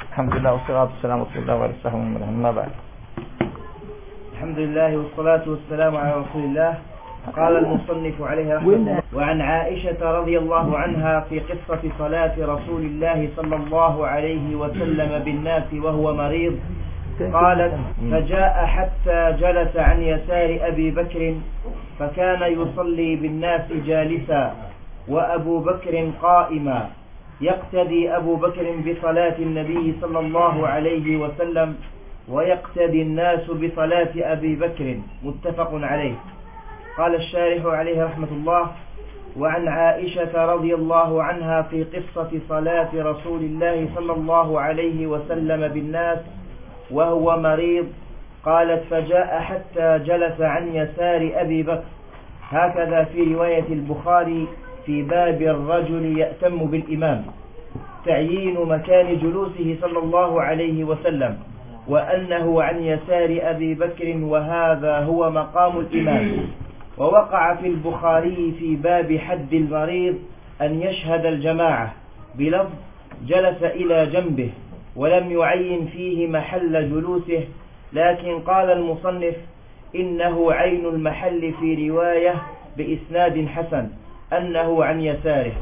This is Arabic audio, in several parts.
الحمد لله والصلاة والسلام على رسول الله وعلى آله وصحبه أما بعد. الحمد لله والصلاة والسلام على رسول الله. قال المصنف عليه رحمه الله: وعن عائشة رضي الله عنها في قصة صلاة رسول الله صلى الله عليه وسلم بالناس وهو مريض قالت: فجاء حتى جلس عن يسار أبي بكر فكان يصلي بالناس جالسا وأبو بكر قائما، يقتدي أبو بكر بصلاة النبي صلى الله عليه وسلم ويقتدي الناس بصلاة أبي بكر، متفق عليه. قال الشارح عليه رحمة الله: وعن عائشة رضي الله عنها في قصة صلاة رسول الله صلى الله عليه وسلم بالناس وهو مريض قالت: فجاء حتى جلس عن يسار أبي بكر. هكذا في رواية البخاري في باب الرجل يأتم بالإمام، تعيين مكان جلوسه صلى الله عليه وسلم، وأنه عن يسار أبي بكر، وهذا هو مقام الإمام. ووقع في البخاري في باب حد المريض أن يشهد الجماعة بلفظ جلس إلى جنبه، ولم يعين فيه محل جلوسه، لكن قال المصنف إنه عين المحل في رواية بإسناد حسن أنه عن يساره.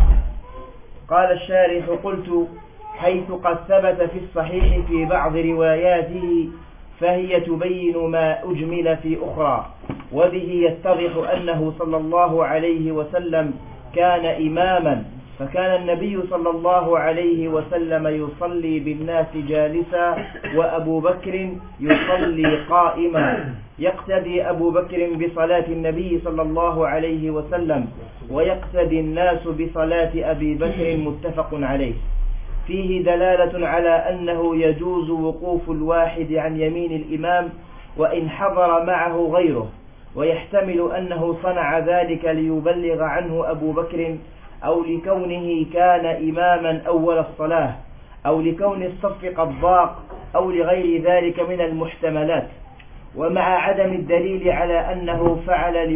قال الشارح: قلت: حيث قد ثبت في الصحيح في بعض رواياته فهي تبين ما أجمل في أخرى، وبه يتضح أنه صلى الله عليه وسلم كان إماما، فكان النبي صلى الله عليه وسلم يصلي بالناس جالسا وأبو بكر يصلي قائما، يقتدي أبو بكر بصلاة النبي صلى الله عليه وسلم ويقتدي الناس بصلاة أبي بكر، متفق عليه. فيه دلالة على أنه يجوز وقوف الواحد عن يمين الإمام وإن حضر معه غيره، ويحتمل أنه صنع ذلك ليبلغ عنه أبو بكر، أو لكونه كان إماما أول الصلاة، أو لكون الصف قد ضاق، أو لغير ذلك من المحتملات. ومع عدم الدليل على أنه فعل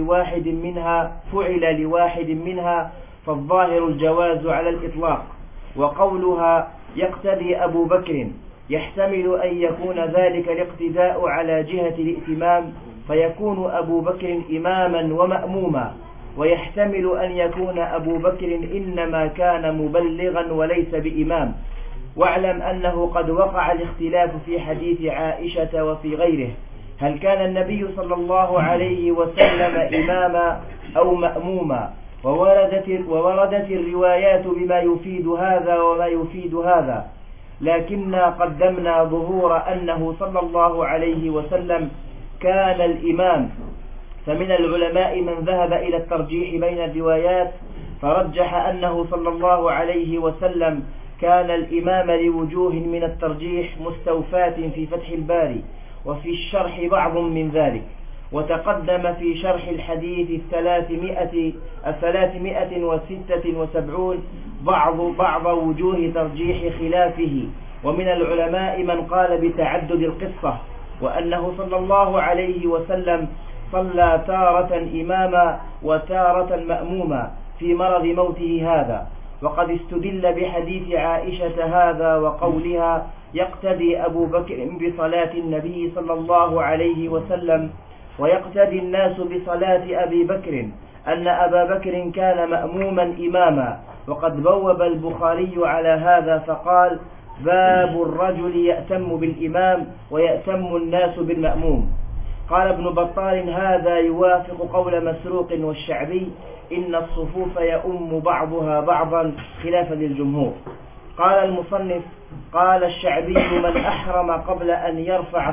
لواحد منها فالظاهر الجواز على الإطلاق. وقولها يقتدي أبو بكر يحتمل أن يكون ذلك الاقتداء على جهة الائتمام، فيكون أبو بكر إماما ومأموما، ويحتمل أن يكون أبو بكر إنما كان مبلغا وليس بإمام. واعلم أنه قد وقع الاختلاف في حديث عائشة وفي غيره، هل كان النبي صلى الله عليه وسلم إماما أو مأموما، ووردت الروايات بما يفيد هذا وما يفيد هذا، لكننا قدمنا ظهور أنه صلى الله عليه وسلم كان الإمام. فمن العلماء من ذهب إلى الترجيح بين الروايات فرجح أنه صلى الله عليه وسلم كان الإمام لوجوه من الترجيح مستوفاة في فتح الباري، وفي الشرح بعض من ذلك. وتقدم في شرح الحديث 376 بعض وجوه ترجيح خلافه. ومن العلماء من قال بتعدد القصة، وأنه صلى الله عليه وسلم صلى تارة إماما وتارة مأموما في مرض موته هذا. وقد استدل بحديث عائشة هذا وقولها يقتدي أبو بكر بصلاة النبي صلى الله عليه وسلم ويقتدي الناس بصلاة أبي بكر أن أبا بكر كان مأموما إماما. وقد بوب البخاري على هذا فقال: باب الرجل يأتم بالإمام ويأتم الناس بالمأموم. قال ابن بطال: هذا يوافق قول مسروق والشعبي: إن الصفوف يؤم بعضها بعضا، خلافا للجمهور. قال المصنف: قال الشعبي: من أحرم قبل أن يرفع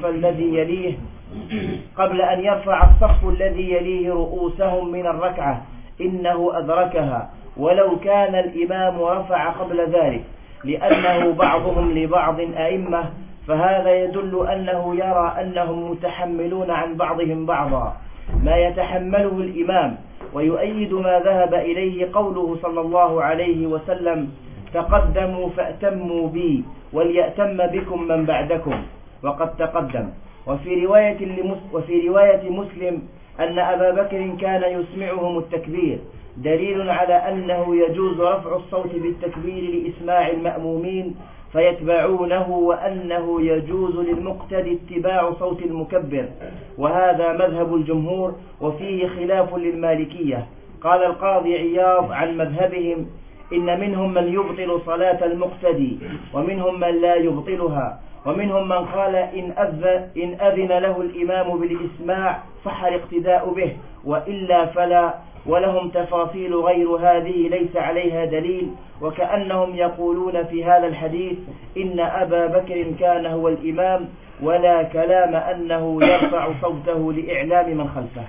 الصف الذي يليه رؤوسهم من الركعة إنه أدركها، ولو كان الإمام رفع قبل ذلك، لأنه بعضهم لبعض أئمة، فهذا يدل أنه يرى أنهم متحملون عن بعضهم بعضا ما يتحمله الإمام. ويؤيد ما ذهب إليه قوله صلى الله عليه وسلم: تقدموا فأتموا بي وليأتم بكم من بعدكم. وقد تقدم. وفي رواية مسلم أن أبا بكر كان يسمعهم التكبير، دليل على أنه يجوز رفع الصوت بالتكبير لإسماع المأمومين فيتبعونه وأنه يجوز للمقتدي اتباع صوت المكبر، وهذا مذهب الجمهور وفيه خلاف للمالكية. قال القاضي عياض عن مذهبهم: إن منهم من يبطل صلاة المقتدي، ومنهم من لا يبطلها، ومنهم من قال إن أذن له الإمام بالإسماع صح الاقتداء به، وإلا فلا، ولهم تفاصيل غير هذه ليس عليها دليل، وكأنهم يقولون في هذا الحديث إن أبا بكر كان هو الإمام، ولا كلام أنه يرفع صوته لإعلام من خلفه.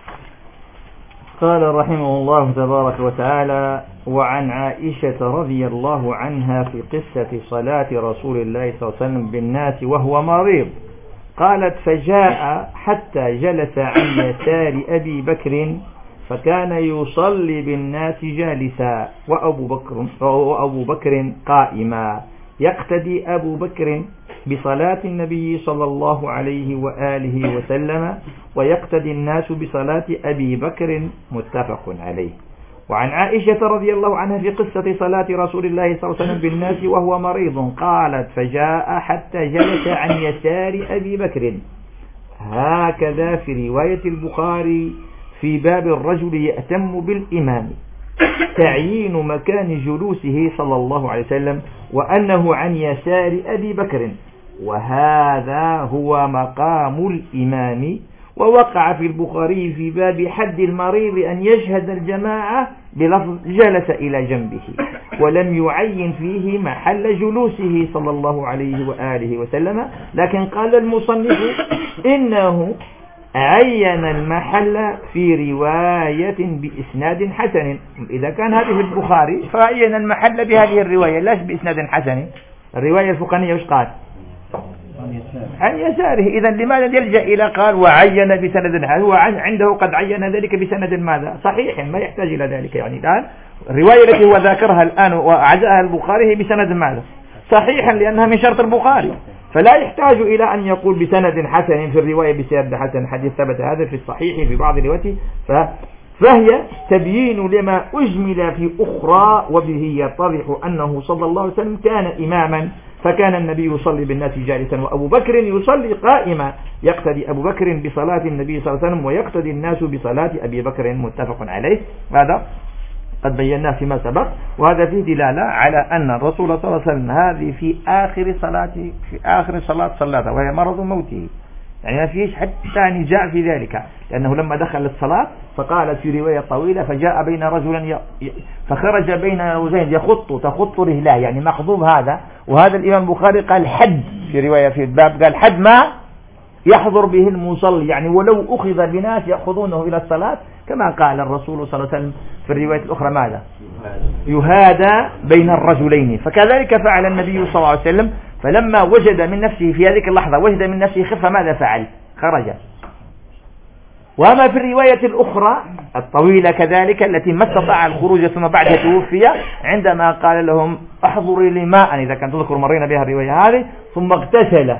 قال رحمه الله تبارك وتعالى: وعن عائشة رضي الله عنها في قصة صلاة رسول الله صلى الله عليه وسلم بالناس وهو مريض، قالت: فجاء حتى جلس عن يسار أبي بكر فكان يصلي بالناس جالسا وأبو بكر قائما، يقتدي أبو بكر بصلاة النبي صلى الله عليه وآله وسلم، ويقتدي الناس بصلاة أبي بكر، متفق عليه. وعن عائشة رضي الله عنها في قصة صلاة رسول الله صلى الله عليه وسلم بالناس وهو مريض، قالت: فجاء حتى جلس عن يسار أبي بكر. هكذا في رواية البخاري في باب الرجل يأتم بالإمام، تعيين مكان جلوسه صلى الله عليه وسلم، وأنه عن يسار أبي بكر، وهذا هو مقام الإمام. ووقع في البخاري في باب حد المريض أن يشهد الجماعة بلفظ جلس إلى جنبه، ولم يعين فيه محل جلوسه صلى الله عليه وآله وسلم، لكن قال المصنف إنه عين المحل في رواية بإسناد حسن. إذا كان هذه في البخاري فعين المحل بهذه الرواية لا بإسناد حسن. الرواية الفقهية وش قال؟ عن يساره. إذا لماذا يلجأ إلى قال وعين بسند حسن؟ هو عنده قد عين ذلك بسند ماذا؟ صحيح، ما يحتاج إلى ذلك. يعني الآن الرواية التي هو ذاكرها الآن وعزاها البخاري بسند ماذا؟ صحيحا، لأنها من شرط البخاري، فلا يحتاج إلى أن يقول بسند حسن في الرواية بسند حسن. حديث ثبت هذا في الصحيح في بعض روايته، فهي تبيين لما أجمل في أخرى، وبه يتضح أنه صلى الله عليه وسلم كان إماما، فكان النبي يصلي بالناس جالسا وأبو بكر يصلي قائما، يقتدي أبو بكر بصلاة النبي صلى الله عليه وسلم ويقتدي الناس بصلاة أبي بكر، متفق عليه. هذا قد بيناه فيما سبق، وهذا فيه دلالة على أن الرسول صلى الله عليه وسلم هذه في آخر صلاة صلاته وهي مرض موته، يعني ما فيش حتى نزاع في ذلك، لأنه لما دخل الصلاة فقالت في رواية طويلة: فجاء بين رجلا فخرج بين رجلين تخط رجلاه، يعني مخضوب هذا. وهذا الإمام البخاري قال حد في رواية في الباب، قال حد ما يحضر به المصلي، يعني ولو أخذ بناس يأخذونه إلى الصلاة، كما قال الرسول صلى الله عليه وسلم في الرواية الأخرى ماذا؟ يهادى بين الرجلين. فكذلك فعل النبي صلى الله عليه وسلم، فلما وجد من نفسه في هذه اللحظة وجد من نفسه خفة، ماذا فعل؟ خرج. وما في الرواية الأخرى الطويلة كذلك التي ما استطاع الخروج ثم بعدها توفي، عندما قال لهم: احضروا لي ماء، إذا كان تذكر مرينا بها الرواية هذه، ثم اغتسل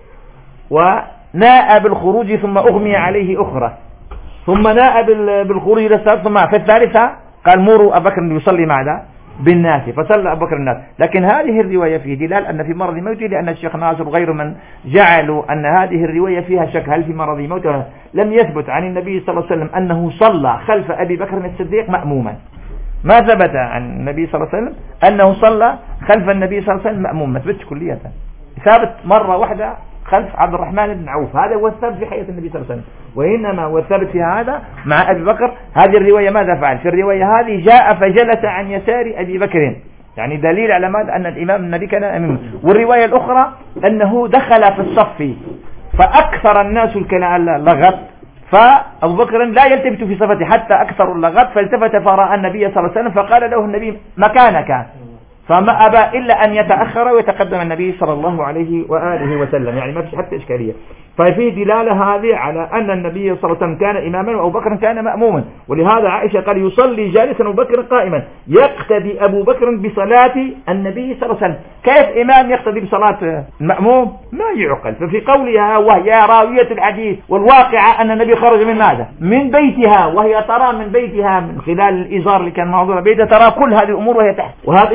وناء بالخروج ثم أغمي عليه أخرى، ثم ناء بالخروج إلى الصلاة، ثم في الثالثة قال: مروا أبا بكر يصلي ماذا؟ بالناس، فصلى أبو بكر الناس. لكن هذه الرواية فيه دلال أن في مرض موته، لأن الشيخ ناصر وغير من جعلوا أن هذه الرواية فيها شك هل في مرض موته. لم يثبت عن النبي صلى الله عليه وسلم أنه صلى خلف أبي بكر الصديق مأموما، ما ثبت عن النبي صلى الله عليه وسلم أنه صلى خلف النبي صلى الله عليه وسلم مأموما، ما ثبتش كلية. ثابت مرة واحدة خلف عبد الرحمن بن عوف، هذا هو الثابت في حياة النبي صلى الله عليه وسلم، وإنما هو الثابت في هذا مع أبي بكر. هذه الرواية ماذا فعل؟ في الرواية هذه جاء فجلس عن يسار أبي بكر، يعني دليل على ماذا؟ أن الإمام النبي كان أمامه. والرواية الأخرى أنه دخل في الصف فأكثر الناس اللغط، فأبو بكر لا يلتفت في صفته حتى أكثر اللغط، فالتفت فرأى النبي صلى الله عليه وسلم، فقال له النبي: مكانك، فما أبى إلا أن يتأخر ويتقدم النبي صلى الله عليه وآله وسلم، يعني ما فيش حتى إشكالية. ففي دلالة هذه على أن النبي صلى الله عليه وسلم كان إماما وأبو بكر كان مأموما. ولهذا عائشة قال: يصلي جالسا وأبو بكر قائما، يقتدي أبو بكر بصلاة النبي صلى الله عليه وسلم. كيف إمام يقتدي بصلاة المأموم؟ ما يعقل. ففي قولها وهي راوية الحديث والواقعة أن النبي خرج من ماذا؟ من بيتها، وهي ترى من بيتها من خلال الإزار اللي كان موضوع بيتها، ترى كل هذه الأمور وهي تحت. وهذا إذن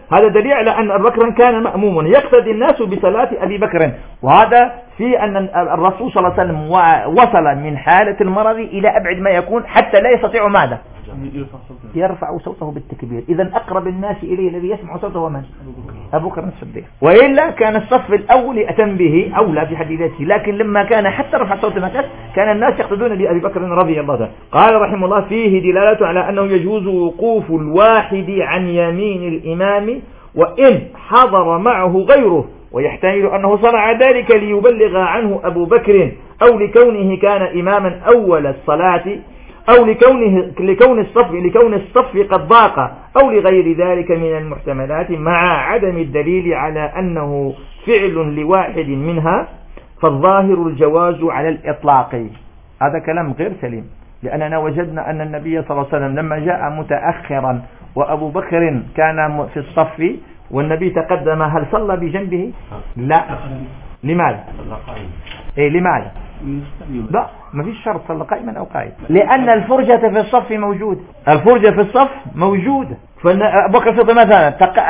هذا دليل على أن أبي بكر كان مأموما يقتدي الناس بصلاة أبي بكر. وهذا في أن الرسول صلى الله عليه وسلم وصل من حالة المرض إلى أبعد ما يكون حتى لا يستطيع ماذا؟ يرفع صوته بالتكبير. إذا أقرب الناس إليه الذي يسمع صوته من؟ أبو بكر الصديق. وإلا كان الصف الأول أتم به أولى في حد ذاته، لكن لما كان حتى رفع صوت المكاس كان الناس يقتدون بأبي بكر رضي الله عنه. قال رحمه الله: فيه دلالة على أنه يجوز وقوف الواحد عن يمين الإمام وإن حضر معه غيره، ويحتمل أنه صنع ذلك ليبلغ عنه أبو بكر أو لكونه كان إماما أول الصلاة أو لكون الصف قد ضاق أو لغير ذلك من المحتملات، مع عدم الدليل على أنه فعل لواحد منها، فالظاهر الجواز على الإطلاق. هذا كلام غير سليم، لأننا وجدنا أن النبي صلى الله عليه وسلم لما جاء متأخرا وأبو بكر كان في الصف والنبي تقدم، هل صلى بجنبه؟ لا. لماذا؟ لماذا؟ لا، ما فيش شرط صلى قائما أو قائد، لأن الفرجة في الصف موجودة. الفرجة في الصف موجودة. فأبو بكر الصديق مثلا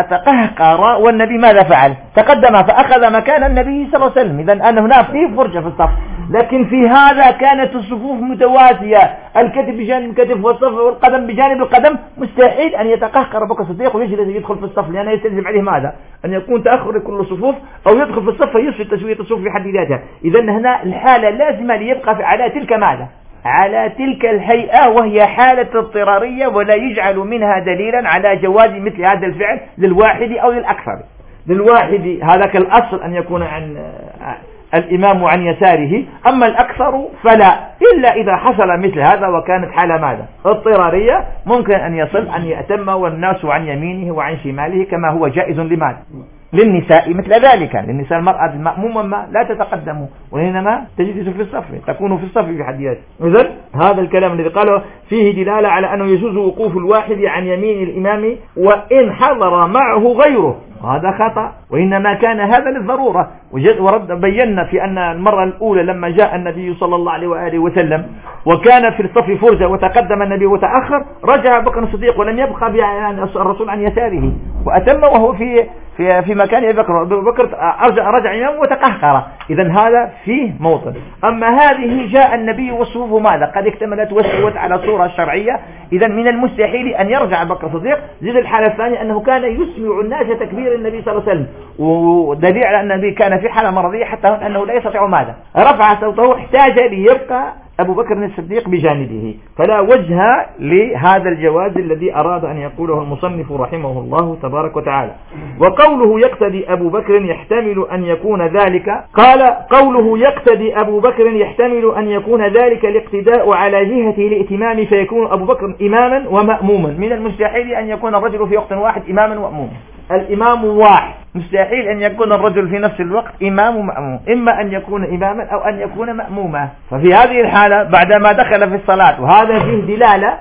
تقهقر والنبي ماذا فعل؟ تقدم فأخذ مكان النبي صلى الله عليه وسلم. إذا أن هناك فيه فرجة في الصف، لكن في هذا كانت الصفوف متوازية، الكتف بجانب الكتف والصف والقدم بجانب القدم. مستحيل أن يتقهقر أبو بكر الصديق ويجلس يدخل في الصف، لأنه يستلزم عليه ماذا؟ أن يكون تأخر كل الصفوف أو يدخل في الصف فيفسد تسوية الصفوف في حد ذاتها. إذا هنا الحالة لازمة ليبقى على تلك ماذا؟ على تلك الهيئة، وهي حالة اضطرارية، ولا يجعل منها دليلا على جواز مثل هذا الفعل للواحد أو للأكثر. للواحد هذا كالأصل أن يكون عن الإمام عن يساره، أما الأكثر فلا، إلا إذا حصل مثل هذا وكانت حالة ماذا؟ اضطرارية، ممكن أن يصل أن يأتم والناس عن يمينه وعن شماله كما هو جائز لماذا؟ للنساء مثل ذلك. للنساء المرأة المأمومة ما لا تتقدم وإنما تجلس في الصف، تكون في الصف في حد ذاته. إذن هذا الكلام الذي قاله فيه دلالة على أنه يجوز وقوف الواحد عن يمين الإمام وإن حضر معه غيره، هذا خطأ، وإنما كان هذا للضرورة. بينا في أن المرة الأولى لما جاء النبي صلى الله عليه وآله وسلم وكان في الصف فرجة وتقدم النبي وتأخر، رجع بكر الصديق ولم يبقى الرسول عن يساره وأتم وهو في مكان أبي بكر رجع يوم وتقهقر. إذا هذا فيه موطن. أما هذه جاء النبي والصفوف ماذا؟ قد اكتملت واستوت على صورة شرعية. إذا من المستحيل أن يرجع بكر الصديق. زيد الحالة الثانية أنه كان يسمع الناس تكبير النبي صلى الله عليه وسلم، ودليل على أن النبي كان في حالة مرضية حتى أنه لا يستطيع ماذا؟ رفع صوته، احتاج ليبقى أبو بكر الصديق بجانبه. فلا وجه لهذا الجواز الذي أراد أن يقوله المصنف رحمه الله تبارك وتعالى. وقوله يقتدي أبو بكر يحتمل أن يكون ذلك، قال قوله يقتدي أبو بكر يحتمل أن يكون ذلك الاقتداء على جهة الائتمام، فيكون أبو بكر إماما ومأموما. من المستحيل أن يكون الرجل في وقت واحد إماما ومأموما. الإمام واحد، مستحيل أن يكون الرجل في نفس الوقت إمام ومأموم، إما أن يكون إماما أو أن يكون مأموما. ففي هذه الحالة بعدما دخل في الصلاة، وهذا فيه دلالة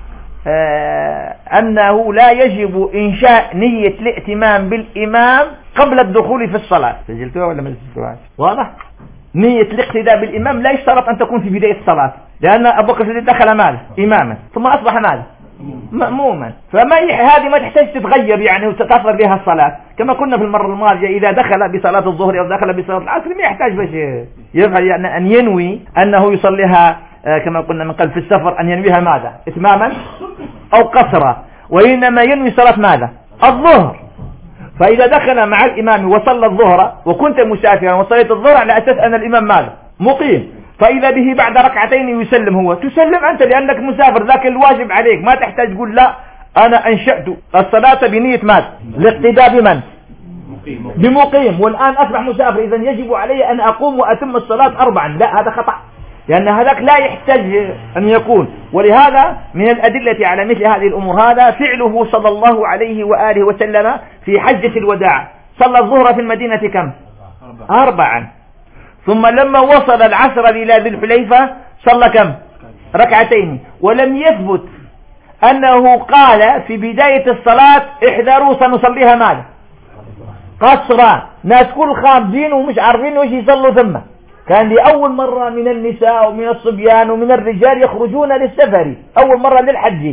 أنه لا يجب إنشاء نية الائتمام بالإمام قبل الدخول في الصلاة. سجلتوها ولا ما سجلتوها؟ واضح؟ نية الاقتداء بالإمام لا يشترط أن تكون في بداية الصلاة، لأن أبو بكر دخل ماذا؟ إماما ثم أصبح ماذا؟ مأموما. هذه ما تحتاج تتغير يعني وتتأثر بها الصلاة، كما كنا في المرة الماضية إذا دخل بصلاة الظهر أو دخل بصلاة العصر ما يحتاج باش يفعل يعني أن ينوي أنه يصليها كما قلنا من قبل في السفر، أن ينويها ماذا؟ إتماما أو قصرا، وإنما ينوي صلاة ماذا؟ الظهر. فإذا دخل مع الإمام وصلى الظهر وكنت مسافرا وصليت الظهر على أساس أن الإمام ماذا؟ مقيم، فإذا به بعد ركعتين يسلم، هو تسلم أنت لأنك مسافر، ذاك الواجب عليك، ما تحتاج تقول لا أنا أنشأت الصلاة بنية ماذا؟ الاقتداء بمن؟ بمقيم، والآن أصبح مسافر، إذن يجب علي أن أقوم وأتم الصلاة 4. لا، هذا خطأ، لأن هذاك لا يحتاج أن يكون. ولهذا من الأدلة على مثل هذه الأمور هذا فعله صلى الله عليه وآله وسلم في حجة الوداع. صلى الظهر في المدينة كم؟ 4. ثم لما وصل العصر إلى ذي الحليفة صلى كم؟ 2. ولم يثبت أنه قال في بداية الصلاة احذروا سنصليها ماذا؟ قصرا. ناس كل خامدين ومش عارفين وش يصلوا. ثم كان لأول مرة من النساء ومن الصبيان ومن الرجال يخرجون للسفر، أول مرة للحج،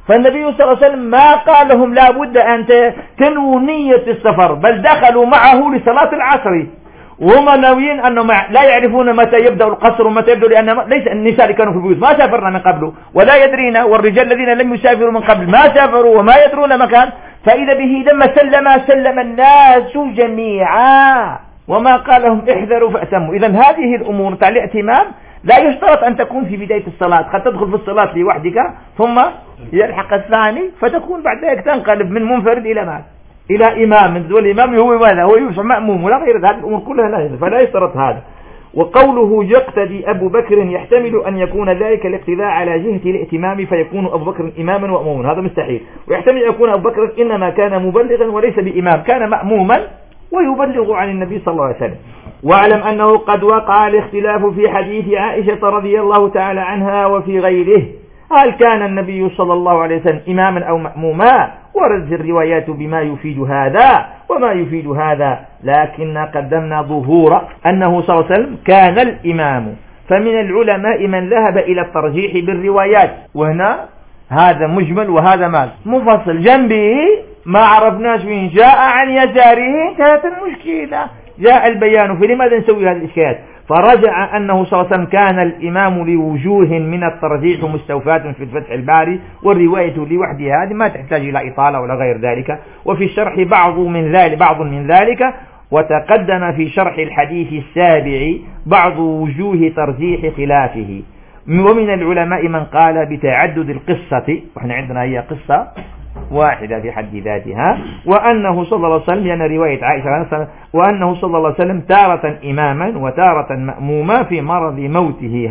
فالنبي صلى الله عليه وسلم ما قال لهم لا بد أن تنووا نية السفر، بل دخلوا معه لصلاة العصر وهم ناويين أنه لا يعرفون متى يبدأ القصر ومتى يبدأ، لأن ليس النساء اللي كانوا في البيوت ما سافرنا من قبله ولا يدرين، والرجال الذين لم يسافروا من قبل ما سافروا وما يدرون مكان. فإذا به لما سلم الناس جميعا وما قال لهم احذروا فأتموا. إذن هذه الأمور تاع الاعتمام لا يشترط أن تكون في بداية الصلاة، قد تدخل في الصلاة لوحدك ثم يلحق الثاني فتكون بعد ذلك تنقلب من منفرد إلى ماذا؟ إلى إمام، والإمام هو ماذا؟ هو يسمى مأموم ولا غير. هذه الأمور كلها لا، فلا يشترط هذا. وقوله يقتدي أبو بكر يحتمل أن يكون ذلك الاقتداء على جهة الائتمام فيكون أبو بكر إماما ومأموما، هذا مستحيل. ويحتمل أن يكون أبو بكر إنما كان مبلغا وليس بإمام، كان مأموما ويبلغ عن النبي صلى الله عليه وسلم. واعلم أنه قد وقع الاختلاف في حديث عائشة رضي الله تعالى عنها وفي غيره، هل كان النبي صلى الله عليه وسلم إماما أو مأموما؟ وردت الروايات بما يفيد هذا وما يفيد هذا، لكن قدمنا ظهور أنه صلى الله عليه وسلم كان الإمام. فمن العلماء من ذهب إلى الترجيح بالروايات، وهنا هذا مجمل وهذا مفصل، جنبه ما عرفناش من جاء عن يساره، كانت المشكلة جاء البيان. فلماذا نسوي هذه الإشكالات؟ فرجع أنه صلى الله عليه وسلم كان الإمام لوجوه من الترجيح مستوفاة في الفتح الباري، والرواية لوحدها هذه ما تحتاج إلى إطالة ولا غير ذلك. وفي الشرح بعض من ذلك، وتقدم في شرح الحديث السابع بعض وجوه ترجيح خلافه. ومن العلماء من قال بتعدد القصة، وإحنا عندنا هي قصة واحدة في حد ذاتها، وأنه صلى الله عليه وسلم، لأن رواية عائشة، وأنه صلى الله عليه وسلم تارة إماما وتارة مأموما في مرض موته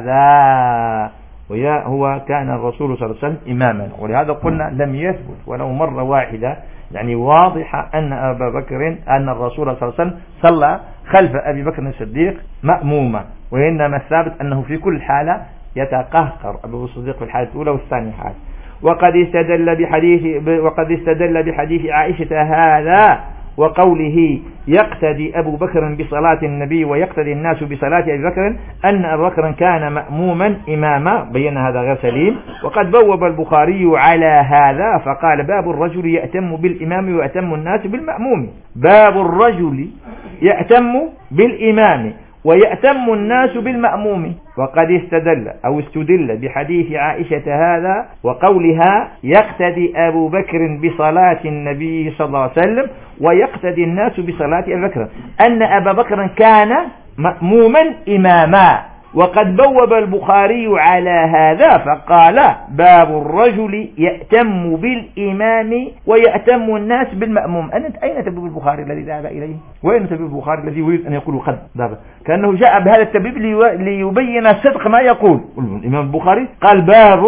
هذا، هو كان الرسول صلى الله عليه وسلم إماما. ولهذا قلنا لم يثبت ولو مرة واحدة يعني واضحة أن أن الرسول صلى الله عليه وسلم صلى خلف أبي بكر الصديق مأموما، وإنما الثابت أنه في كل حالة يتقهقر أبو الصديق في الحالة الأولى والثانية حالة. وقد استدل بحديث عائشة هذا وقوله يقتدي أبو بكر بصلاة النبي ويقتدي الناس بصلاة أبي بكر أن أبو بكر كان مأموما إماما، بين هذا غير سليم. وقد بوب البخاري على هذا فقال باب الرجل يأتم بالإمام ويأتم الناس بالمأموم، باب الرجل يأتم بالإمام ويأتم الناس بالمأموم. وقد استدل بحديث عائشة هذا وقولها يقتدي أبو بكر بصلاة النبي صلى الله عليه وسلم ويقتدي الناس بصلاة أبي بكر أن أبا بكر كان مأموما إماما. وقد بوب البخاري على هذا فقال باب الرجل يأتم بالإمام ويأتم الناس بالمأموم. أين تبويب البخاري الذي ذهب إليه؟ وين تبويب البخاري الذي يريد أن يقول قد ذهب؟ كأنه جاء بهذا التبويب ليبين صدق ما يقول الإمام البخاري. قال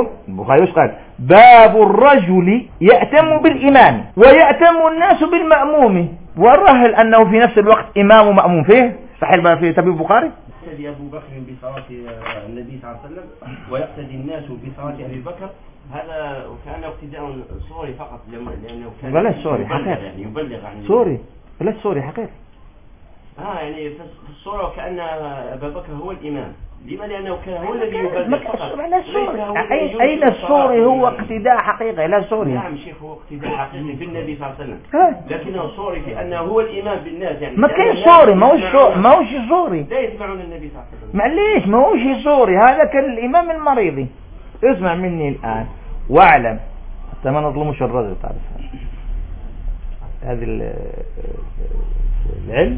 باب الرجل يأتم بالإمام ويأتم الناس بالمأموم، والرهل أنه في نفس الوقت إمام ومأموم فيه صحيح في تبويب البخاري. يقتدي أبو بكر بصلاة النبي صلى الله عليه وسلم ويقتدي الناس بصلاة أبي بكر، هذا كان اقتداء صوري فقط، لأنه كان بلاش صوري حقيقي، يعني يبلغ عن صوري بلاش صوري حقيقي. يعني في الصورة كأن أبا بكر هو الإمام. لما؟ لأنه كان هو الذي يبلغ فقط. أين الصوري؟ هو اقتداء حقيقي لا صوري. نعم شيخ، هو اقتداء حقيقي في النبي صلى الله عليه وسلم، لكنه صوري في أنه هو الإمام بالناس. يعني ما كان صوري، ما هوش صوري، لا يتبعون النبي صلى الله عليه وسلم. معليش ما هوش صوري، هذا كان الإمام المريضي. اسمع مني الآن واعلم حتى ما نظلمش الرجل. تعرف هذا العلم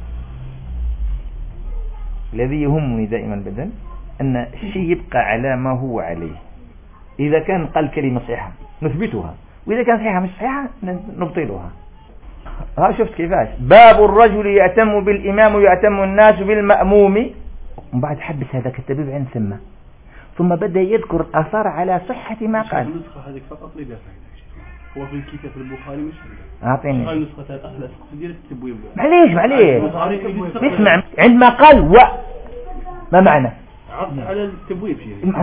الذي يهمني دائما بدل أن الشيء يبقى على ما هو عليه. إذا كان قال كلمة صحيحة نثبتها، وإذا كان صحيحة مش صحيحة نبطلها. ها شفت كيفاش؟ باب الرجل يأتم بالإمام ويأتم الناس بالمأموم. وبعد حبس هذا التبيب عن ثم بدأ يذكر الآثار على صحة ما قال. النسخة هذه فقط لدى هو في الكتاب البخاري مش أعطيني النسخة الأخلى ديال التبويب. معليش اسمع، عندما قال ما معنى عطف على التبويب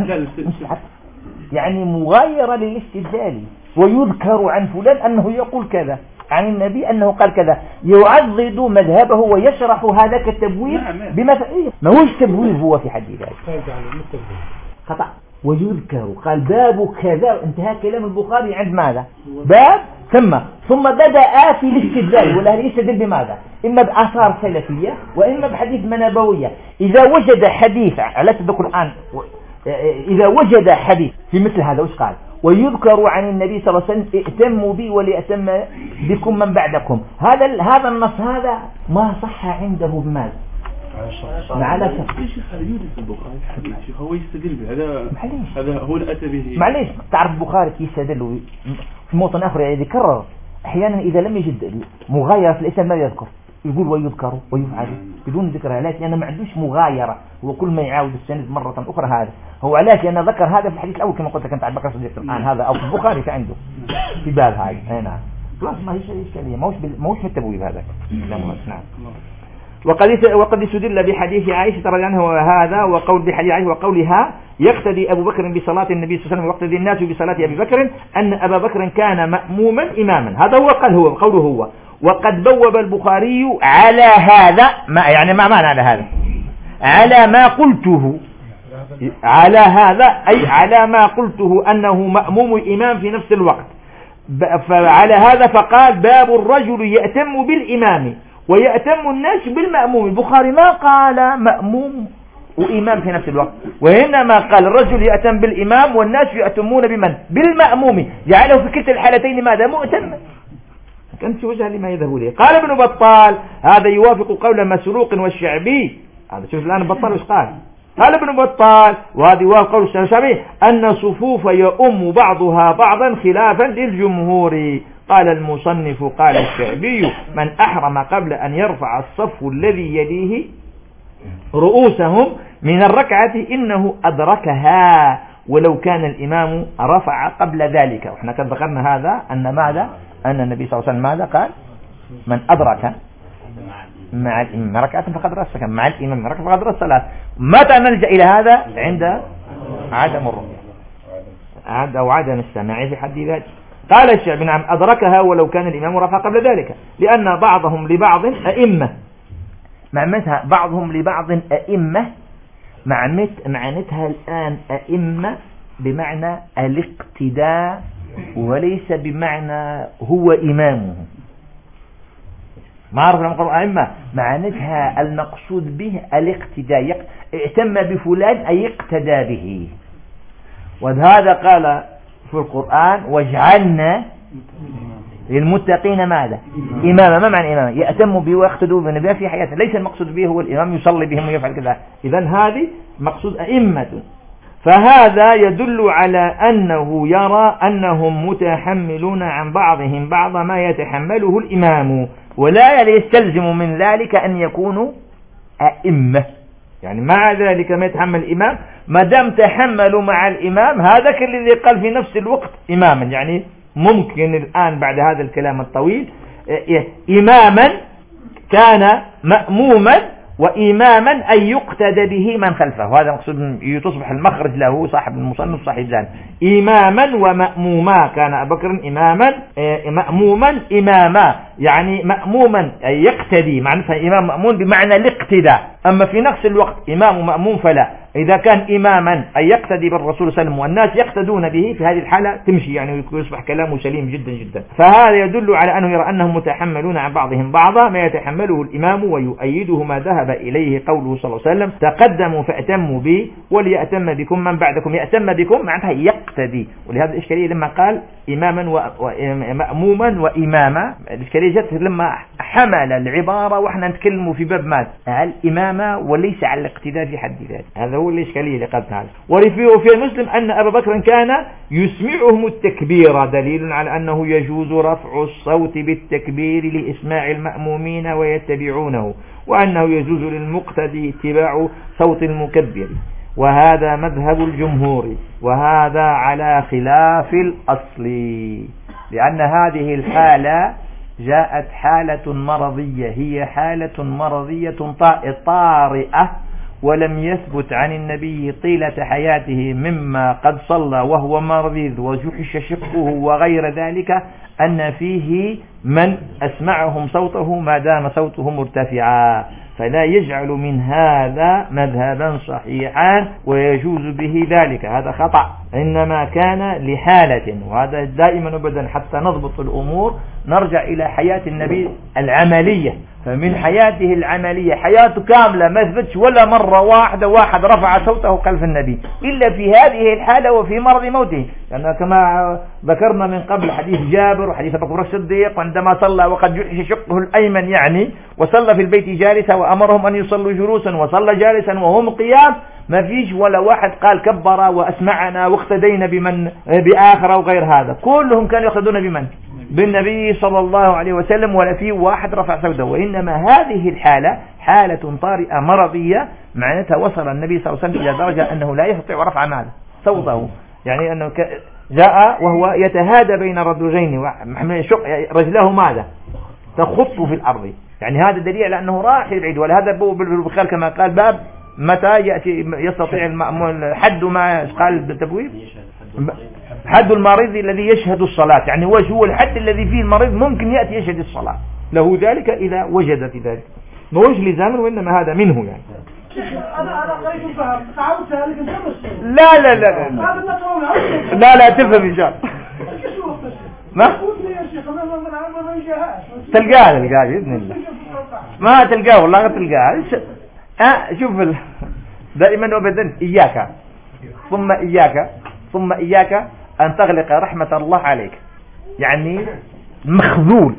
يعني مغايرة للاستدلال، ويذكر عن فلان أنه يقول كذا عن النبي أنه قال كذا، يعضد مذهبه ويشرح هذا كالتبويب بما ما هوش تبويب هو في حد ذاته، خطأ. ويذكر، قال باب كذا، انتهى كلام البخاري عند ماذا؟ باب ثم بدأ في الاستدلال، ولا يستدل بماذا؟ إما بآثار سلفية وإما بحديث منبوية. إذا وجد حديث على سبيل القرآن، إذا وجد حديث في مثل هذا وش قال؟ ويذكر عن النبي صلى الله عليه وسلم ائتموا بي وليأتم بكم من بعدكم. هذا النص هذا ما صح عنده بماذا؟ مع الأسف يا شيخ هذا يوجد في البخاري حديث شيخ هو يستدل به، هذا هو اللي أتى به. معليش، تعرف البخاري كيف يستدل في موطن آخر يذكر أحيانا إذا لم يجد مغايرة في الإسلام ما يذكر، يقول ويذكر ويفعل بدون ذكر. علاش؟ لأنه ما عندوش مغايرة، هو كل ما يعاود السند مرة أخرى. هذا هو علاش لأنه ذكر هذا في الحديث الأول كما قلت لك أنت عن بكر الصديق الآن هذا، أو في البخاري عنده في باب هاي. نعم خلاص ما هي شيء إشكالية، موش من التبويب هذا. نعم. وقد استدل بحديث عائشة رضي عنها وهذا وقول بحديث عائشة وقولها يقتدي أبو بكر بصلاة النبي صلى الله عليه وسلم ويقتدي الناس بصلاة أبي بكر أن أبا بكر كان مأموما إماما. هذا هو قوله هو. وقد بوب البخاري على هذا، ما يعني ما معنى على هذا؟ على ما قلته، على هذا أي على ما قلته أنه مأموم الإمام في نفس الوقت. فعلى هذا فقال باب الرجل يأتم بالإمام ويأتم الناس بالمأموم. البخاري ما قال مأموم وإمام في نفس الوقت، وإنما قال الرجل يأتم بالإمام والناس يأتمون بمن؟ بالمأموم، جعله في كلتا الحالتين ماذا؟ مؤتم. كانت وجه لما يذهب إليه. قال ابن بطال هذا يوافق قول مسروق والشعبي. هذا شوف الآن بطال وش قال ابن بطال، وهذا يوافق قول الشعبي أن صفوف يؤم بعضها بعضا خلافا للجمهور. قال المصنف قال الشعبي من أحرم قبل أن يرفع الصف الذي يليه رؤوسهم من الركعة إنه أدركها ولو كان الإمام رفع قبل ذلك. وإحنا قد ذكرنا هذا أن ماذا؟ أن النبي صلى الله عليه وسلم ماذا قال؟ من أدرك مع الإمام ركعة فقد رأس، مع الإمام ركعة فقد رأس الصلاة. متى نلجأ إلى هذا؟ عند عدم الرؤية أو عدم السماع في حد ذاته. قال الشعبي نعم أدركها ولو كان الإمام رفع قبل ذلك، لأن بعضهم لبعض أئمة. معناتها بعضهم لبعض أئمة، معناتها الآن أئمة بمعنى الاقتداء وليس بمعنى هو إمامه. ما عرف لما قالوا أئمة معناتها المقصود به الاقتداء، ائتم بفلان أي اقتدى به. وهذا قال في القرآن واجعلنا للمتقين ماذا؟ إماما. ما معنى إماما؟ يأتم به ويقتدوا بالنبي في حياته، ليس المقصود به هو الإمام يصلي بهم ويفعل كذا. إذن هذه مقصود أئمة. فهذا يدل على أنه يرى أنهم متحملون عن بعضهم بعض ما يتحمله الإمام، ولا يستلزم من ذلك أن يكونوا أئمة. يعني مع ذلك ما يتحمل الإمام ما دام تحملوا مع الإمام هذا الذي قال في نفس الوقت إماما. يعني ممكن الآن بعد هذا الكلام الطويل إماما كان مأموما وإماما أن يقتدى به من خلفه، وهذا مقصود تصبح المخرج له صاحب المصنف صاحب ذلك. إماما ومأموما، كان أبو بكر إماما مأموما إماما، يعني مأموما أي يقتدي، معناتها إمام مأمون بمعنى الاقتداء. أما في نفس الوقت إمام ومأموم فلا. إذا كان إماما أي يقتدي بالرسول صلى الله عليه وسلم والناس يقتدون به في هذه الحالة تمشي، يعني يصبح كلامه سليم جدا جدا. فهذا يدل على أنه يرى أنهم متحملون عن بعضهم بعضا ما يتحمله الإمام، ويؤيده ما ذهب إليه قوله صلى الله عليه وسلم تقدموا فأتموا بي وليأتم بكم من بعدكم. يأتم بكم معناتها يقتدي، ولهذا الإشكالية لما قال إماما ومأموما وإماما، الإشكالية جت لما حمل العبارة وإحنا نتكلموا في باب ماذا؟ على الإمامة وليس على الاقتداء في حد ذاته. هذا هو الإشكالية اللي قلت هذا. وفي مسلم أن أبا بكر كان يسمعهم التكبير، دليل على أنه يجوز رفع الصوت بالتكبير لإسماع المأمومين ويتبعونه، وأنه يجوز للمقتدي اتباع صوت المكبر. وهذا مذهب الجمهور، وهذا على خلاف الأصل، لأن هذه الحالة جاءت حالة مرضية، هي حالة مرضية طارئة، ولم يثبت عن النبي طيلة حياته مما قد صلى وهو مريض وجحش شقه وغير ذلك أن فيه من أسمعهم صوته ما دام صوته مرتفعا، فلا يجعل من هذا مذهبا صحيحا ويجوز به ذلك، هذا خطأ، إنما كان لحالة. وهذا دائما أبدا حتى نضبط الأمور نرجع إلى حياة النبي العملية. فمن حياته العملية حياته كاملة ما ثبتش ولا مرة واحد رفع صوته خلف النبي إلا في هذه الحالة وفي مرض موته، لأن كما ذكرنا من قبل حديث جابر وحديث أبو بكر الصديق عندما صلى وقد جحش شقه الأيمن يعني، وصلى في البيت جالسا وأمرهم أن يصلوا جلوسا وصلى جالسا وهم قيام، ما فيش ولا واحد قال كبر وأسمعنا واقتدينا بمن بآخر أو غير هذا، كلهم كانوا يقتدون بمن؟ بالنبي صلى الله عليه وسلم، ولا في واحد رفع صوته. وإنما هذه الحالة حالة طارئة مرضية، معناتها وصل النبي صلى الله عليه وسلم إلى درجة أنه لا يستطيع رفع ماذا صوته، يعني أنه جاء وهو يتهادى بين رجلين رجله ماذا تخط في الأرض، يعني هذا دليل على أنه راح يبعد. ولهذا بالبخاري كما قال باب متى يأتي يستطيع المأمون حد ما قال بالتبويب حد المريض الذي يشهد الصلاة، يعني هو الحد الذي فيه المريض ممكن يأتي يشهد الصلاة له ذلك إذا وجد في ذلك، ما هوش لزاما وإنما هذا منه يعني. أنا قريت فهم تعودتها لكن لا تفهم إن شاء الله. ما تلقاه بإذن الله، ما تلقاه والله تلقاه. شوف دائما وابدا إياك ثم إياك أن تغلق رحمة الله عليك، يعني مخذول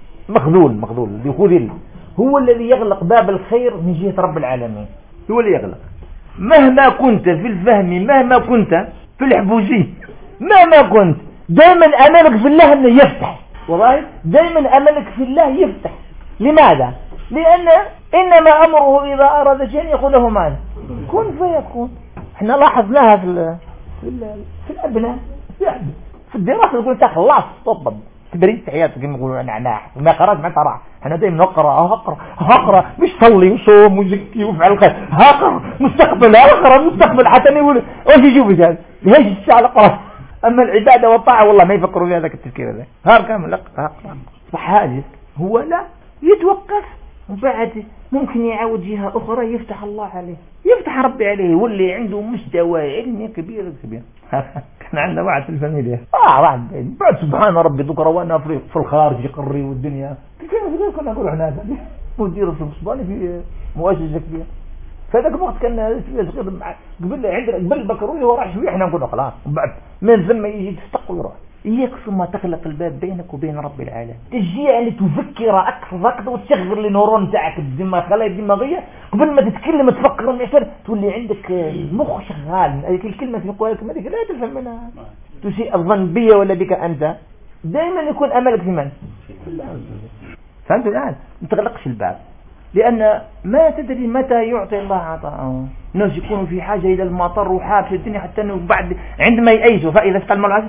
بخذل هو الذي يغلق باب الخير من جهة رب العالمين، هو اللي يغلق. مهما كنت في الفهم، مهما كنت في الحبوزين، مهما كنت دائما أملك في الله أنه يفتح، والله دائما أملك في الله يفتح. لماذا؟ لأن إنما أمره إذا أراد شيئا يقول له ماذا كن فيكون. احنا لاحظناها في الأبناء في الدراسة يقول انت خلاص طبب تبريد حياتك كما يقولوا نعناح وما قرأت ما ترى. احنا دائما هقرأ مش صلي وصوم وزكي وفعل الخير، هقرأ مستقبل حتى يقول ايش يشوف هذا ليش الساعة اقرأ. اما العبادة والطاعة والله ما يفكروا في هذاك التفكير هذا. هار كامل اقرأ وحاجز هو لا يتوقف وبعد ممكن يعود جهة أخرى يفتح الله عليه، يفتح ربي عليه واللي عنده مستوى علمي كبير. كان عندنا واحد في الفاميليا واحد بعد سبحان ربي ذكر وانا في الخارج يقري والدنيا كنا نقول هناك مدير في الاسباني في مؤسسة كبيرة. فذاك الوقت كان قبل بكروي هو راح شويه احنا نقول خلاص بعد من ثم يجي تستقل ويروح. إياك ثم تغلق الباب بينك وبين رب العالمين، تجي يعني تفكر أكثر وتشغل النورون تاعك الدماغ خلايا الدماغية قبل ما تتكلم تفكر ومعسر تولي عندك المخ شغال. هذيك الكلمة في قولك ما لا تفهم منها، تسيء الظن بي ولا بك أنت. دائما يكون أملك في من؟ فهمت الآن؟ ما تغلقش الباب، لأن ما تدري متى يعطي الله عطاءه. الناس يكونوا في حاجة إلى المطر وحاب في الدنيا حتى أنه بعد عندما يأيسوا فإذا استلم العزم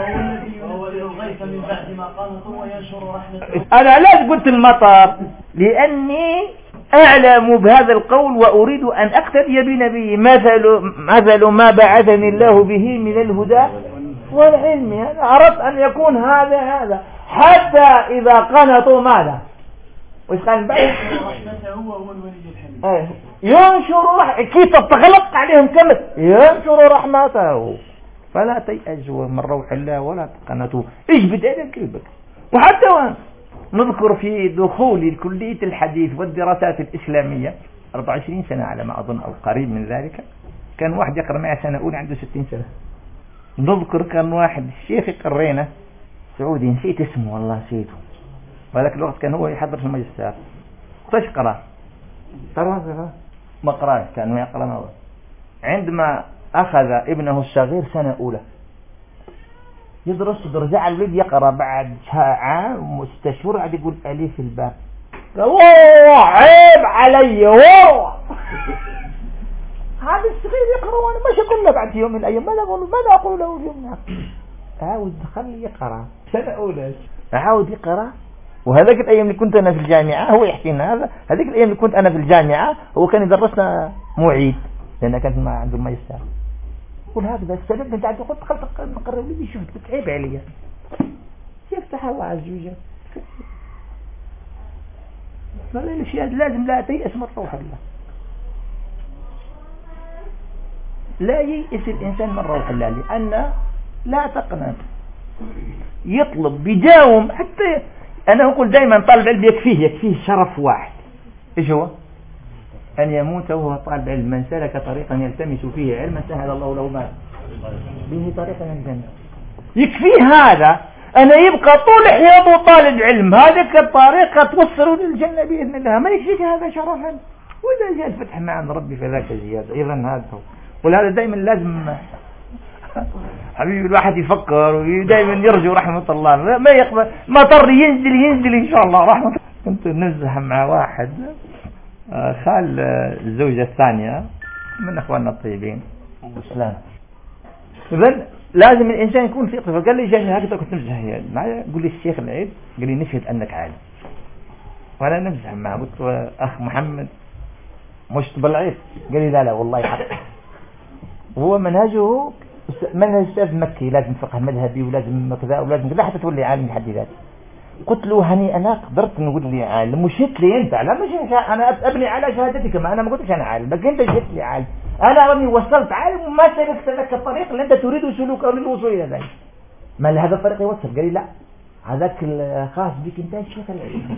أنا لا قلت المطر لأني أعلم بهذا القول وأريد أن أقتدي بنبي مثل ما بعثني الله به من الهدى والعلم. أردت أن يكون هذا حتى إذا قنطوا ماذا وإيش قال بعد ينشر كيف تغلق عليهم كلمة ينشر رحمته فلا تيأسوا من روح الله ولا تقنطوا. اجبد على قلبك. وحتى نذكر في دخول كلية الحديث والدراسات الإسلامية 24 سنة على ما أظن أو قريب من ذلك، كان واحد يقرأ معي سنة أولى عنده 60 سنة. نذكر كان واحد الشيخ يقرينا سعودي نسيت اسمه والله نسيته، وذاك الوقت كان هو يحضر في الماجستير. قرأ ما قرأش كان ما يقرأ نظر. عندما أخذ ابنه الصغير سنة أولى يدرس رجع الولد يقرأ بعد عام مستشور عاد يقول أليف الباب والله عيب علي والله هذا الصغير يقرأ وأنا مش أقول له بعد يوم من الأيام ماذا أقول له اليوم عاود خلي يقرأ سنة أولى عاود يقرأ. وهذاك الأيام اللي كنت أنا في الجامعة هو يحكي لنا هذيك الأيام اللي كنت أنا في الجامعة هو كان يدرسنا معيد لأن كانت ما عنده الماجستير. قول هكذا السبب انت قلت نقرر لي شفت عيب عليا. يفتح الله عز وجل الأشياء لازم لا تيأس من روح الله، لا ييأس الإنسان من روح الله، لأن لا تقنط، يطلب بيداوم. حتى أنا أقول دائما طالب علم يكفيه شرف واحد، إيش هو؟ أن يموت وهو طالب علم. من سلك طريقا يلتمس فيه علما سهل الله له ما به طريقا الجنة. يكفيه هذا، أنا يبقى طول حياته طالب علم، هذه الطريقة توصله للجنة بإذن الله، ما يكفيك هذا شرفا؟ وإذا جاء الفتح مع عند ربي فذاك زيادة. إذا هذا هو، ولهذا دائما لازم حبيبي الواحد يفكر ودائما يرجو رحمة الله، ما يقبل مطر ينزل إن شاء الله رحمة. كنت نزح مع واحد خال الزوجة الثانية من أخواننا الطيبين والسلام. إذن لازم الإنسان يكون في طفل. قال لي جاني هكذا، كنت نمزح معي، قال لي الشيخ العيد، قال لي نشهد أنك عالم، وأنا نمزح معه. قلت أخ محمد مش بالعيد؟ قال لي لا والله حق. هو منهجه منهج أستاذ مكي، لازم فقه مذهبي ولازم كذا ولازم كذا حتى تقول لي عالم بحد ذاته. قلت له هني أنا قدرت نقول لي عالم، مشيت لي أنت، لا مش أنا أبني على شهادتك، ما أنا ما قلتش أنا عالم، بس أنت جيت لي عالم. أنا راني وصلت عالم وما سلكت لك الطريق اللي أنت تريد سلوكه للوصول إلى ذلك. ما لهذا الطريق يوصل؟ قال لي لا، هذاك الخاص بك أنت الشيخ العلم.